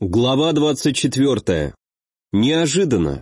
Глава 24. Неожиданно.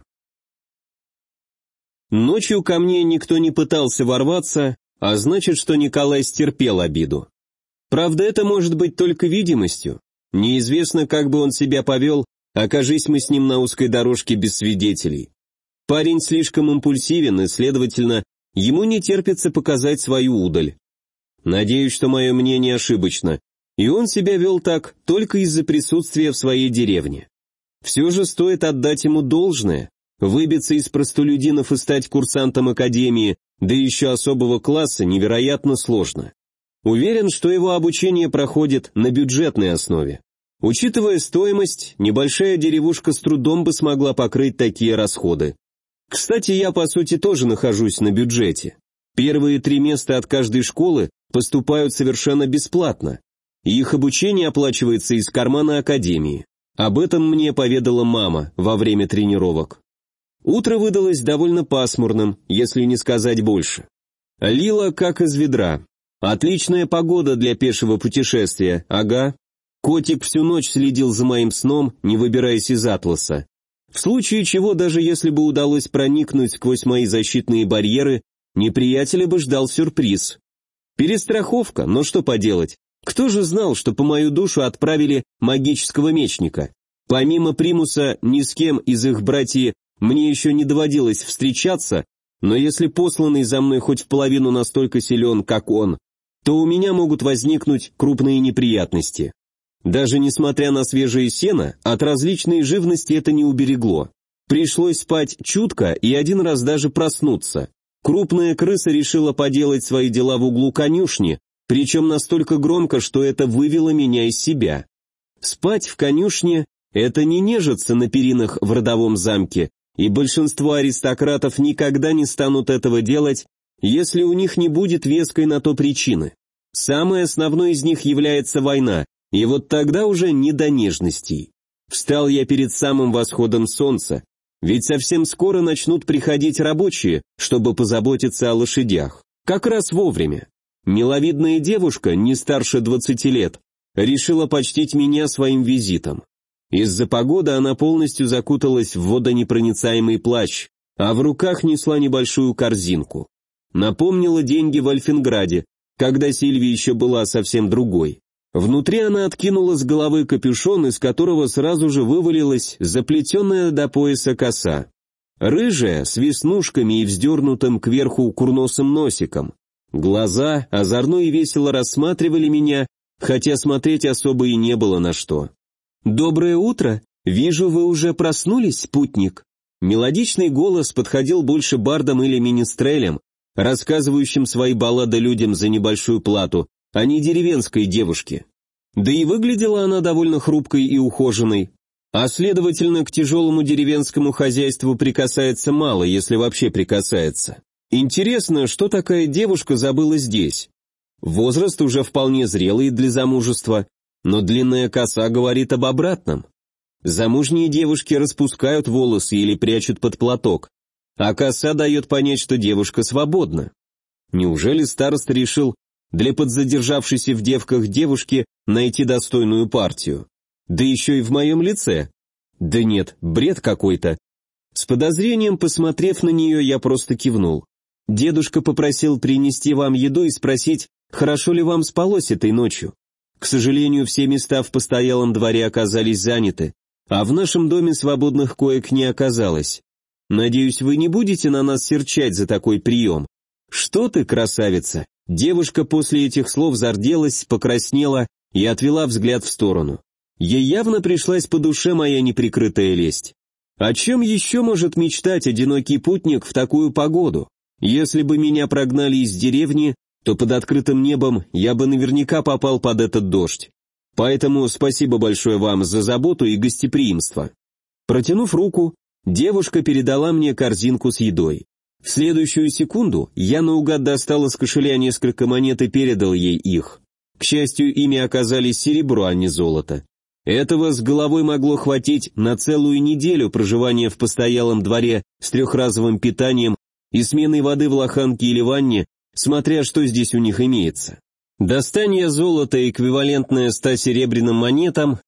Ночью ко мне никто не пытался ворваться, а значит, что Николай стерпел обиду. Правда, это может быть только видимостью. Неизвестно, как бы он себя повел, окажись мы с ним на узкой дорожке без свидетелей. Парень слишком импульсивен, и, следовательно, ему не терпится показать свою удаль. Надеюсь, что мое мнение ошибочно, и он себя вел так только из-за присутствия в своей деревне. Все же стоит отдать ему должное. Выбиться из простолюдинов и стать курсантом академии, да еще особого класса, невероятно сложно. Уверен, что его обучение проходит на бюджетной основе. Учитывая стоимость, небольшая деревушка с трудом бы смогла покрыть такие расходы. Кстати, я по сути тоже нахожусь на бюджете. Первые 3 места от каждой школы поступают совершенно бесплатно. И их обучение оплачивается из кармана академии. Об этом мне поведала мама во время тренировок. Утро выдалось довольно пасмурным, если не сказать больше. Лило как из ведра. Отличная погода для пешего путешествия, ага. Котик всю ночь следил за моим сном, не выбираясь из атласа. В случае чего, даже если бы удалось проникнуть сквозь мои защитные барьеры, неприятеля бы ждал сюрприз. Перестраховка, но что поделать. Кто же знал, что по мою душу отправили магического мечника? Помимо Примуса, ни с кем из их братьев мне еще не доводилось встречаться, но если посланный за мной хоть в половину настолько силен, как он, то у меня могут возникнуть крупные неприятности. Даже несмотря на свежее сено, от различной живности это не уберегло. Пришлось спать чутко и один раз даже проснуться. Крупная крыса решила поделать свои дела в углу конюшни, причем настолько громко, что это вывело меня из себя. Спать в конюшне – это не нежиться на перинах в родовом замке, и большинство аристократов никогда не станут этого делать, если у них не будет веской на то причины. Самой основной из них является война, и вот тогда уже не до нежностей. Встал я перед самым восходом солнца, ведь совсем скоро начнут приходить рабочие, чтобы позаботиться о лошадях. Как раз вовремя. Миловидная девушка, не старше 20 лет, решила почтить меня своим визитом. Из-за погоды она полностью закуталась в водонепроницаемый плащ, а в руках несла небольшую корзинку. Напомнила деньги в Альфенграде, когда Сильвия еще была совсем другой. Внутри она откинула с головы капюшон, из которого сразу же вывалилась заплетенная до пояса коса. Рыжая, с веснушками и вздернутым кверху курносым носиком. Глаза озорно и весело рассматривали меня, хотя смотреть особо и не было на что. «Доброе утро! Вижу, вы уже проснулись, путник!» Мелодичный голос подходил больше бардам или министрелям, рассказывающим свои баллады людям за небольшую плату, а не деревенской девушке. Да и выглядела она довольно хрупкой и ухоженной, а следовательно, к тяжелому деревенскому хозяйству прикасается мало, если вообще прикасается. Интересно, что такая девушка забыла здесь? Возраст уже вполне зрелый для замужества, но длинная коса говорит об обратном. Замужние девушки распускают волосы или прячут под платок, а коса дает понять, что девушка свободна. Неужели староста решил для подзадержавшейся в девках девушки найти достойную партию? Да еще и в моем лице? Да нет, бред какой-то. С подозрением, посмотрев на нее, я просто кивнул. Дедушка попросил принести вам еду и спросить, хорошо ли вам спалось этой ночью. К сожалению, все места в постоялом дворе оказались заняты, а в нашем доме свободных коек не оказалось. Надеюсь, вы не будете на нас серчать за такой прием. Что ты, красавица? Девушка после этих слов зарделась, покраснела и отвела взгляд в сторону. Ей явно пришлась по душе моя неприкрытая лесть. О чем еще может мечтать одинокий путник в такую погоду? Если бы меня прогнали из деревни, то под открытым небом я бы наверняка попал под этот дождь. Поэтому спасибо большое вам за заботу и гостеприимство. Протянув руку, девушка передала мне корзинку с едой. В следующую секунду я наугад достал из кошеля несколько монет и передал ей их. К счастью, ими оказались серебро, а не золото. Этого с головой могло хватить на целую неделю проживания в постоялом дворе с трехразовым питанием и сменой воды в лоханке или ванне, смотря что здесь у них имеется. Достань я золото, эквивалентное 100 серебряным монетам,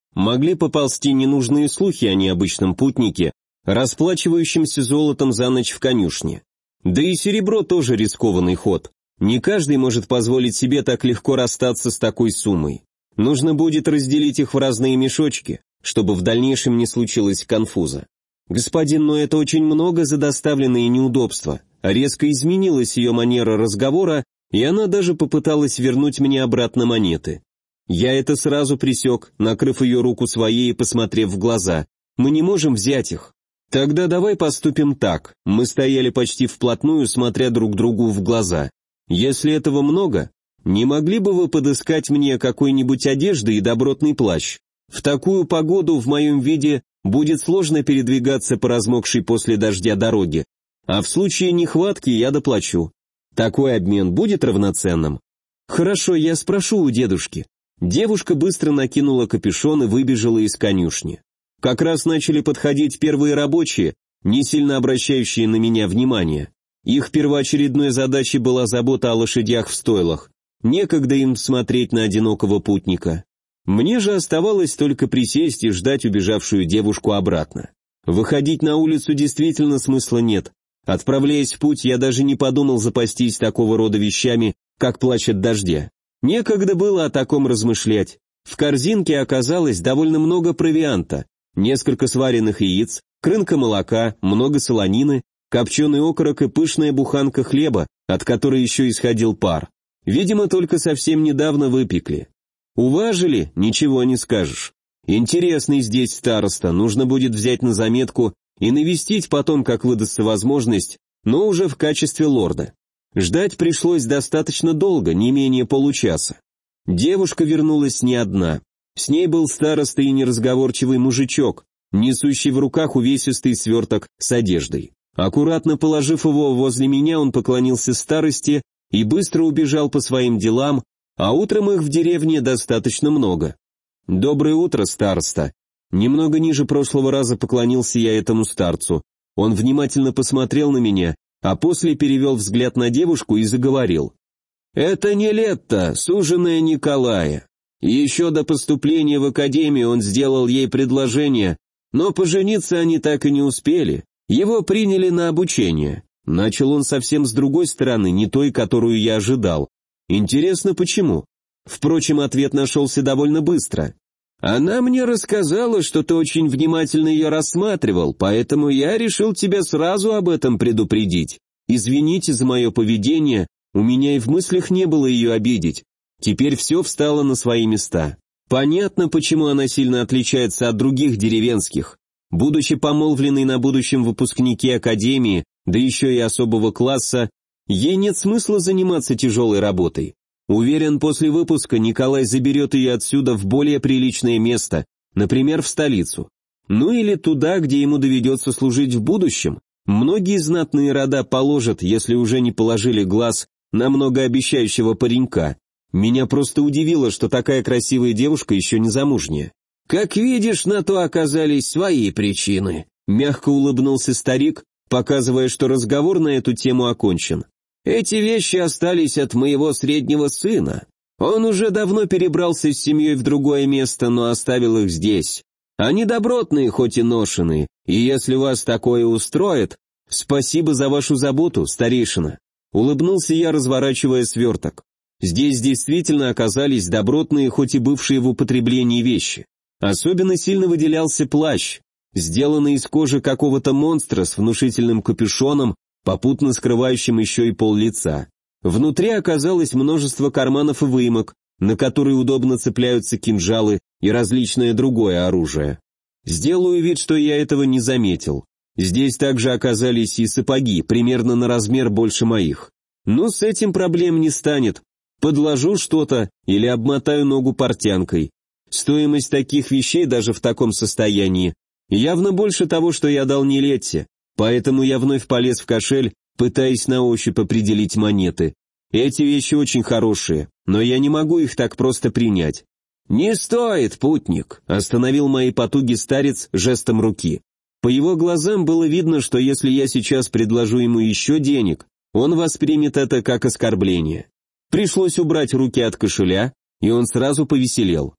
Могли поползти ненужные слухи о необычном путнике, расплачивающемся золотом за ночь в конюшне. Да и серебро тоже рискованный ход. Не каждый может позволить себе так легко расстаться с такой суммой. Нужно будет разделить их в разные мешочки, чтобы в дальнейшем не случилось конфуза. «Господин, но это очень много за доставленные неудобства». Резко изменилась ее манера разговора, и она даже попыталась вернуть мне обратно монеты. Я это сразу пресек, накрыв ее руку своей и посмотрев в глаза. «Мы не можем взять их». «Тогда давай поступим так». Мы стояли почти вплотную, смотря друг другу в глаза. «Если этого много, не могли бы вы подыскать мне какой-нибудь одежды и добротный плащ? В такую погоду в моем виде будет сложно передвигаться по размокшей после дождя дороге, а в случае нехватки я доплачу. Такой обмен будет равноценным?» «Хорошо, я спрошу у дедушки». Девушка быстро накинула капюшон и выбежала из конюшни. Как раз начали подходить первые рабочие, не сильно обращающие на меня внимание. Их первоочередной задачей была забота о лошадях в стойлах. Некогда им смотреть на одинокого путника. Мне же оставалось только присесть и ждать убежавшую девушку обратно. Выходить на улицу действительно смысла нет. Отправляясь в путь, я даже не подумал запастись такого рода вещами, как плащ от дождя. Некогда было о таком размышлять. В корзинке оказалось довольно много провианта, несколько сваренных яиц, крынка молока, много солонины, копченый окорок и пышная буханка хлеба, от которой еще исходил пар. Видимо, только совсем недавно выпекли. Уважили? Ничего не скажешь. Интересный здесь староста, нужно будет взять на заметку и навестить потом, как выдастся возможность, но уже в качестве лорда. Ждать пришлось достаточно долго, не менее получаса. Девушка вернулась не одна. С ней был староста и неразговорчивый мужичок, несущий в руках увесистый сверток с одеждой. Аккуратно положив его возле меня, он поклонился старости и быстро убежал по своим делам, а утром их в деревне достаточно много. «Доброе утро, староста». Немного ниже прошлого раза поклонился я этому старцу. Он внимательно посмотрел на меня, а после перевел взгляд на девушку и заговорил. «Это не Летта, суженая Николая. Еще до поступления в академию он сделал ей предложение, но пожениться они так и не успели. Его приняли на обучение». Начал он совсем с другой стороны, не той, которую я ожидал. Интересно, почему? Впрочем, ответ нашелся довольно быстро. «Она мне рассказала, что ты очень внимательно ее рассматривал, поэтому я решил тебя сразу об этом предупредить. Извините за мое поведение, у меня и в мыслях не было ее обидеть. Теперь все встало на свои места. Понятно, почему она сильно отличается от других деревенских. Будучи помолвленной на будущем выпускнике академии, да еще и особого класса, ей нет смысла заниматься тяжелой работой. Уверен, после выпуска Николай заберет ее отсюда в более приличное место, например, в столицу. Ну или туда, где ему доведется служить в будущем. Многие знатные рода положат, если уже не положили глаз, на многообещающего паренька. Меня просто удивило, что такая красивая девушка еще не замужняя. «Как видишь, на то оказались свои причины», — мягко улыбнулся старик, показывая, что разговор на эту тему окончен. «Эти вещи остались от моего среднего сына. Он уже давно перебрался с семьей в другое место, но оставил их здесь. Они добротные, хоть и ношеные, и если вас такое устроит, спасибо за вашу заботу, старейшина». Улыбнулся я, разворачивая сверток. Здесь действительно оказались добротные, хоть и бывшие в употреблении вещи. Особенно сильно выделялся плащ, сделанный из кожи какого-то монстра с внушительным капюшоном, попутно скрывающим еще и пол-лица. Внутри оказалось множество карманов и выемок, на которые удобно цепляются кинжалы и различное другое оружие. Сделаю вид, что я этого не заметил. Здесь также оказались и сапоги, примерно на размер больше моих. Но с этим проблем не станет. Подложу что-то или обмотаю ногу портянкой. Стоимость таких вещей даже в таком состоянии явно больше того, что я дал Нилетте. Поэтому я вновь полез в кошель, пытаясь на ощупь определить монеты. Эти вещи очень хорошие, но я не могу их так просто принять. «Не стоит, путник», — остановил мои потуги старец жестом руки. По его глазам было видно, что если я сейчас предложу ему еще денег, он воспримет это как оскорбление. Пришлось убрать руки от кошеля, и он сразу повеселел.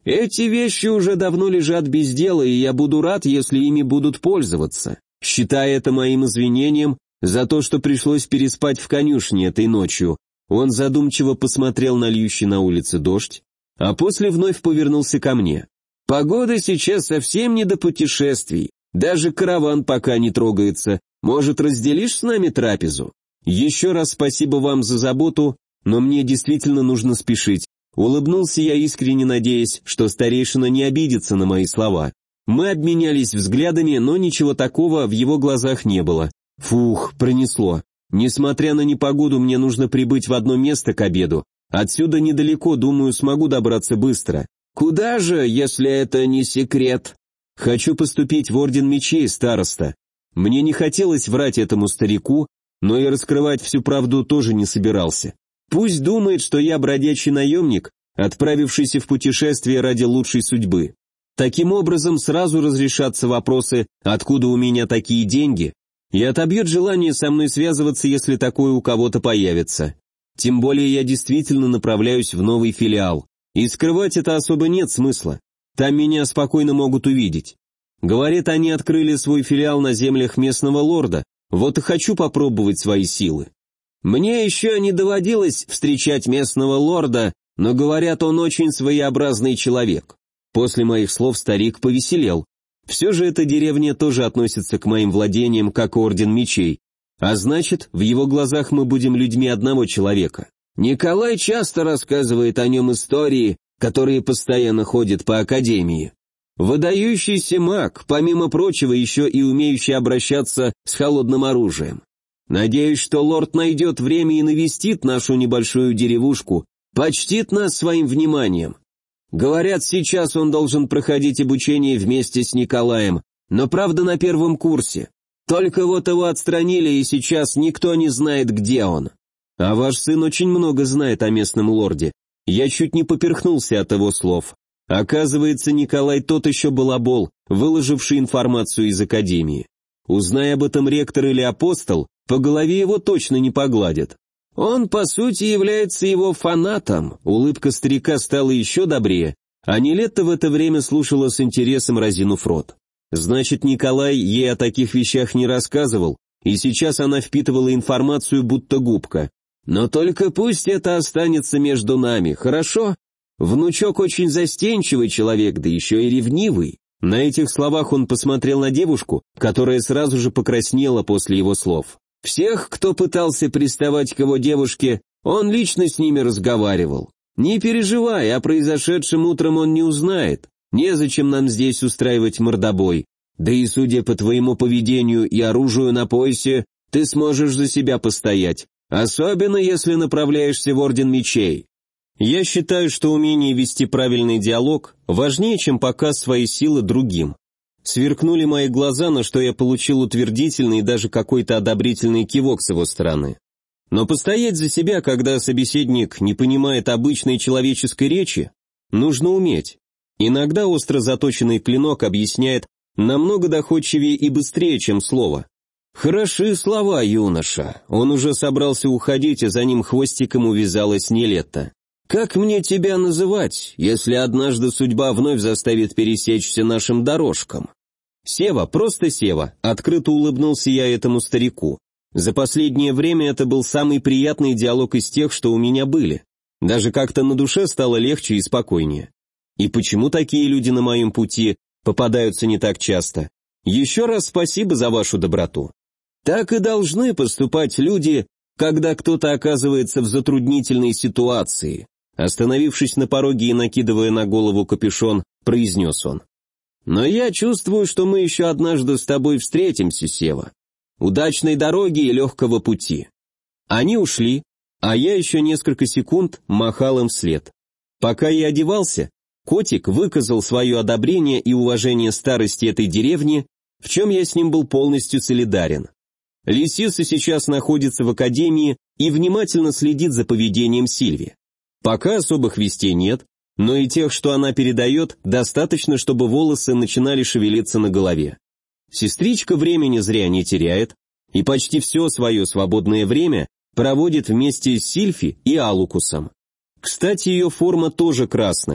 Эти вещи уже давно лежат без дела, и я буду рад, если ими будут пользоваться, считая это моим извинением за то, что пришлось переспать в конюшне этой ночью. Он задумчиво посмотрел на льющий на улице дождь, а после вновь повернулся ко мне. Погода сейчас совсем не до путешествий, даже караван пока не трогается. Может, разделишь с нами трапезу? Еще раз спасибо вам за заботу, но мне действительно нужно спешить. Улыбнулся я, искренне надеясь, что старейшина не обидится на мои слова. Мы обменялись взглядами, но ничего такого в его глазах не было. Фух, пронесло. Несмотря на непогоду, мне нужно прибыть в одно место к обеду. Отсюда недалеко, думаю, смогу добраться быстро. Куда же, если это не секрет? Хочу поступить в Орден Мечей, староста. Мне не хотелось врать этому старику, но и раскрывать всю правду тоже не собирался. Пусть думает, что я бродячий наемник, отправившийся в путешествие ради лучшей судьбы. Таким образом сразу разрешатся вопросы, откуда у меня такие деньги, и отобьет желание со мной связываться, если такое у кого-то появится. Тем более я действительно направляюсь в новый филиал, и скрывать это особо нет смысла. Там меня спокойно могут увидеть. Говорят, они открыли свой филиал на землях местного лорда, вот и хочу попробовать свои силы. Мне еще не доводилось встречать местного лорда, но говорят, он очень своеобразный человек. После моих слов старик повеселел. Все же эта деревня тоже относится к моим владениям, как Орден Мечей. А значит, в его глазах мы будем людьми одного человека. Николай часто рассказывает о нем истории, которые постоянно ходят по академии. Выдающийся маг, помимо прочего, еще и умеющий обращаться с холодным оружием. Надеюсь, что лорд найдет время и навестит нашу небольшую деревушку, почтит нас своим вниманием. Говорят, сейчас он должен проходить обучение вместе с Николаем, но правда на первом курсе. Только вот его отстранили, и сейчас никто не знает, где он. А ваш сын очень много знает о местном лорде. Я чуть не поперхнулся от его слов. Оказывается, Николай тот еще балабол, выложивший информацию из академии. Узнай об этом ректор или апостол, по голове его точно не погладят. Он, по сути, является его фанатом. Улыбка старика стала еще добрее, а Нилетта в это время слушала с интересом, разинув рот. Значит, Николай ей о таких вещах не рассказывал, и сейчас она впитывала информацию, будто губка. Но только пусть это останется между нами, хорошо? Внучок очень застенчивый человек, да еще и ревнивый. На этих словах он посмотрел на девушку, которая сразу же покраснела после его слов. Всех, кто пытался приставать к его девушке, он лично с ними разговаривал. Не переживай, о произошедшем утром он не узнает. Незачем нам здесь устраивать мордобой. Да и судя по твоему поведению и оружию на поясе, ты сможешь за себя постоять. Особенно, если направляешься в Орден Мечей. Я считаю, что умение вести правильный диалог важнее, чем показ своей силы другим. Сверкнули мои глаза, на что я получил утвердительный и даже какой-то одобрительный кивок с его стороны. Но постоять за себя, когда собеседник не понимает обычной человеческой речи, нужно уметь. Иногда остро заточенный клинок объясняет намного доходчивее и быстрее, чем слово. «Хороши слова, юноша». Он уже собрался уходить, а за ним хвостиком увязалась Нилетта. «Как мне тебя называть, если однажды судьба вновь заставит пересечься нашим дорожкам?» «Сева, просто Сева», — открыто улыбнулся я этому старику. За последнее время это был самый приятный диалог из тех, что у меня были. Даже как-то на душе стало легче и спокойнее. И почему такие люди на моем пути попадаются не так часто? Еще раз спасибо за вашу доброту. Так и должны поступать люди, когда кто-то оказывается в затруднительной ситуации. Остановившись на пороге и накидывая на голову капюшон, произнес он. «Но я чувствую, что мы еще однажды с тобой встретимся, Сева. Удачной дороги и легкого пути». Они ушли, а я еще несколько секунд махал им вслед. Пока я одевался, котик выказал свое одобрение и уважение старости этой деревни, в чем я с ним был полностью солидарен. Лисиса сейчас находится в академии и внимательно следит за поведением Сильви. Пока особых вестей нет, но и тех, что она передает, достаточно, чтобы волосы начинали шевелиться на голове. Сестричка времени зря не теряет и почти все свое свободное время проводит вместе с Сильфи и Алукусом. Кстати, ее форма тоже красная.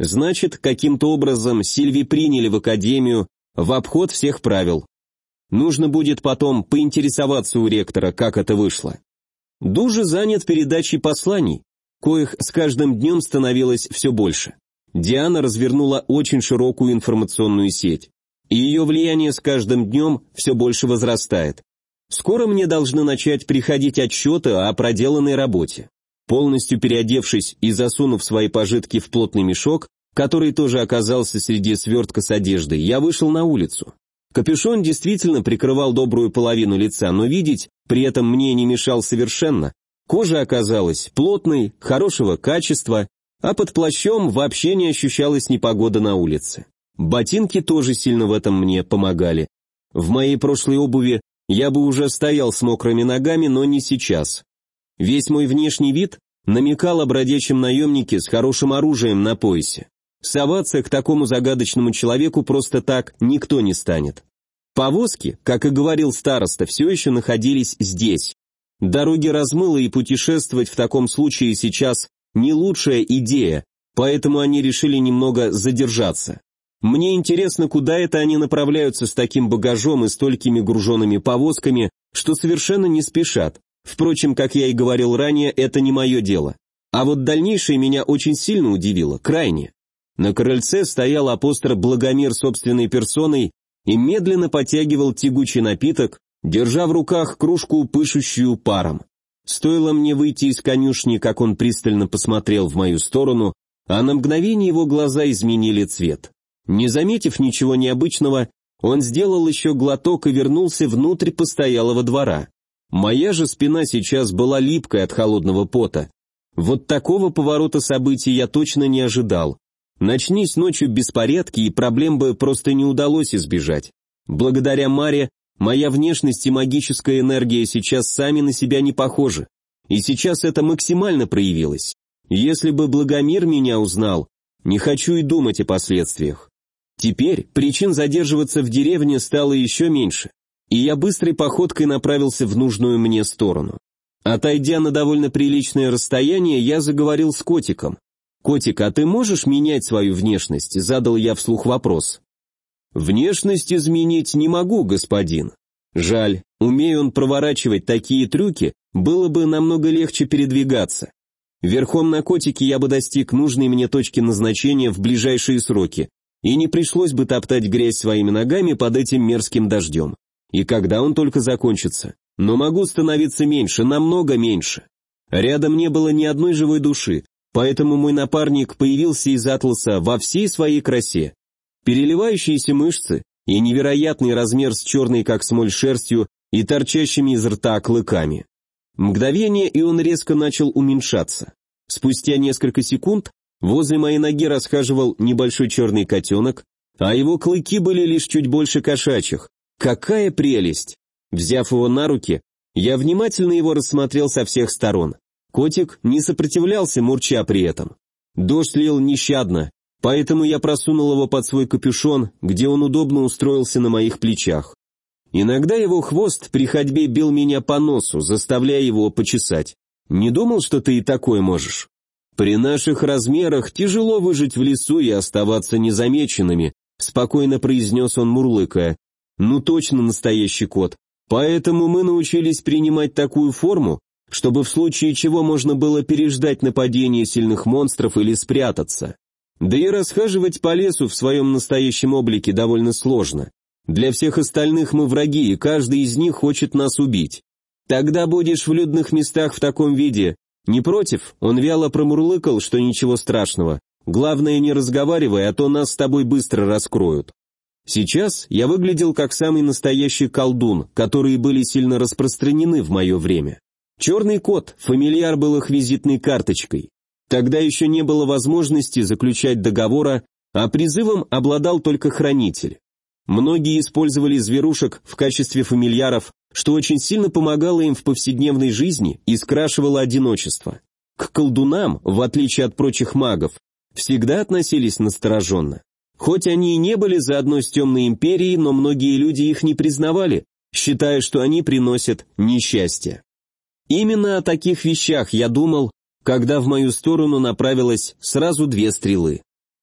Значит, каким-то образом Сильви приняли в академию в обход всех правил. Нужно будет потом поинтересоваться у ректора, как это вышло. Дужа занят передачей посланий, коих с каждым днем становилось все больше. Диана развернула очень широкую информационную сеть, и ее влияние с каждым днем все больше возрастает. Скоро мне должны начать приходить отчеты о проделанной работе. Полностью переодевшись и засунув свои пожитки в плотный мешок, который тоже оказался среди свертка с одеждой, я вышел на улицу. Капюшон действительно прикрывал добрую половину лица, но видеть при этом мне не мешал совершенно. Кожа оказалась плотной, хорошего качества, а под плащом вообще не ощущалась непогода на улице. Ботинки тоже сильно в этом мне помогали. В моей прошлой обуви я бы уже стоял с мокрыми ногами, но не сейчас. Весь мой внешний вид намекал о бродячем наемнике с хорошим оружием на поясе. Соваться к такому загадочному человеку просто так никто не станет. Повозки, как и говорил староста, все еще находились здесь. Дороги размыло, и путешествовать в таком случае сейчас не лучшая идея, поэтому они решили немного задержаться. Мне интересно, куда это они направляются с таким багажом и столькими груженными повозками, что совершенно не спешат. Впрочем, как я и говорил ранее, это не мое дело. А вот дальнейшее меня очень сильно удивило, крайне. На крыльце стоял апостол Благомир собственной персоной и медленно потягивал тягучий напиток, держа в руках кружку, пышущую паром. Стоило мне выйти из конюшни, как он пристально посмотрел в мою сторону, а на мгновение его глаза изменили цвет. Не заметив ничего необычного, он сделал еще глоток и вернулся внутрь постоялого двора. Моя же спина сейчас была липкой от холодного пота. Вот такого поворота событий я точно не ожидал. Начнись ночью беспорядки, и проблем бы просто не удалось избежать. Благодаря Маре моя внешность и магическая энергия сейчас сами на себя не похожи. И сейчас это максимально проявилось. Если бы Благомир меня узнал, не хочу и думать о последствиях. Теперь причин задерживаться в деревне стало еще меньше, и я быстрой походкой направился в нужную мне сторону. Отойдя на довольно приличное расстояние, я заговорил с котиком. «Котик, а ты можешь менять свою внешность?» – задал я вслух вопрос. «Внешность изменить не могу, господин. Жаль, умея он проворачивать такие трюки, было бы намного легче передвигаться. Верхом на котике я бы достиг нужной мне точки назначения в ближайшие сроки, и не пришлось бы топтать грязь своими ногами под этим мерзким дождем. И когда он только закончится? Но могу становиться меньше, намного меньше. Рядом не было ни одной живой души, поэтому мой напарник появился из атласа во всей своей красе. Переливающиеся мышцы и невероятный размер с черной как смоль шерстью и торчащими из рта клыками. Мгновение, и он резко начал уменьшаться. Спустя несколько секунд возле моей ноги расхаживал небольшой черный котенок, а его клыки были лишь чуть больше кошачьих. Какая прелесть! Взяв его на руки, я внимательно его рассмотрел со всех сторон. Котик не сопротивлялся, мурча при этом. Дождь лил нещадно, поэтому я просунул его под свой капюшон, где он удобно устроился на моих плечах. Иногда его хвост при ходьбе бил меня по носу, заставляя его почесать. Не думал, что ты и такое можешь? При наших размерах тяжело выжить в лесу и оставаться незамеченными, спокойно произнес он, мурлыкая. Ну точно настоящий кот. Поэтому мы научились принимать такую форму, чтобы в случае чего можно было переждать нападение сильных монстров или спрятаться. Да и расхаживать по лесу в своем настоящем облике довольно сложно. Для всех остальных мы враги, и каждый из них хочет нас убить. Тогда будешь в людных местах в таком виде. Не против? Он вяло промурлыкал, что ничего страшного. Главное, не разговаривай, а то нас с тобой быстро раскроют. Сейчас я выглядел как самый настоящий колдун, которые были сильно распространены в мое время. Черный кот, фамильяр был их визитной карточкой. Тогда еще не было возможности заключать договора, а призывом обладал только хранитель. Многие использовали зверушек в качестве фамильяров, что очень сильно помогало им в повседневной жизни и скрашивало одиночество. К колдунам, в отличие от прочих магов, всегда относились настороженно. Хоть они и не были заодно с Темной Империей, но многие люди их не признавали, считая, что они приносят несчастье. Именно о таких вещах я думал, когда в мою сторону направилось сразу 2 стрелы.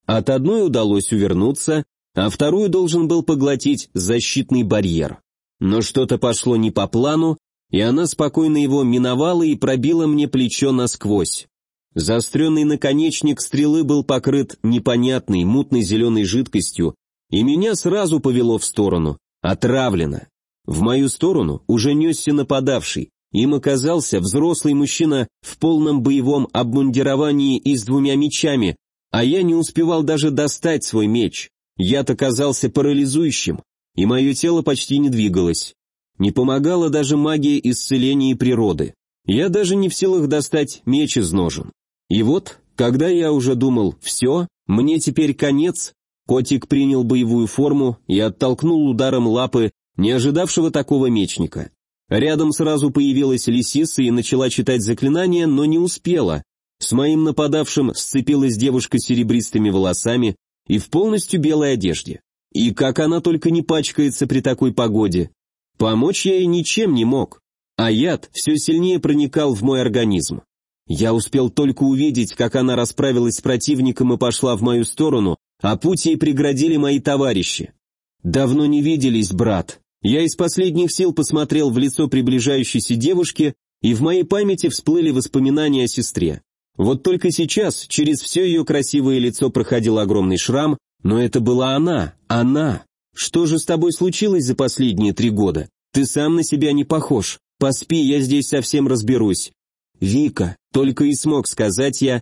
От одной удалось увернуться, а вторую должен был поглотить защитный барьер. Но что-то пошло не по плану, и она спокойно его миновала и пробила мне плечо насквозь. Заостренный наконечник стрелы был покрыт непонятной, мутной зеленой жидкостью, и меня сразу повело в сторону, отравлено. В мою сторону уже несся нападавший. Им оказался взрослый мужчина в полном боевом обмундировании и с 2 мечами, а я не успевал даже достать свой меч. Яд оказался парализующим, и мое тело почти не двигалось. Не помогала даже магия исцеления природы. Я даже не в силах достать меч из ножен. И вот, когда я уже думал «все, мне теперь конец», котик принял боевую форму и оттолкнул ударом лапы не ожидавшего такого мечника. Рядом сразу появилась лисица и начала читать заклинание, но не успела. С моим нападавшим сцепилась девушка с серебристыми волосами и в полностью белой одежде. И как она только не пачкается при такой погоде. Помочь я ей ничем не мог, а яд все сильнее проникал в мой организм. Я успел только увидеть, как она расправилась с противником и пошла в мою сторону, а путь ей преградили мои товарищи. «Давно не виделись, брат». Я из последних сил посмотрел в лицо приближающейся девушки, и в моей памяти всплыли воспоминания о сестре. Вот только сейчас через все ее красивое лицо проходил огромный шрам, но это была она. Что же с тобой случилось за последние 3 года? Ты сам на себя не похож. Поспи, я здесь совсем разберусь. Вика, только и смог сказать я,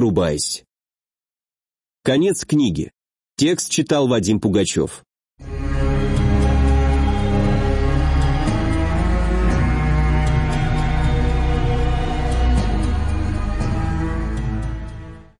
вырубаясь. Конец книги. Текст читал Вадим Пугачев.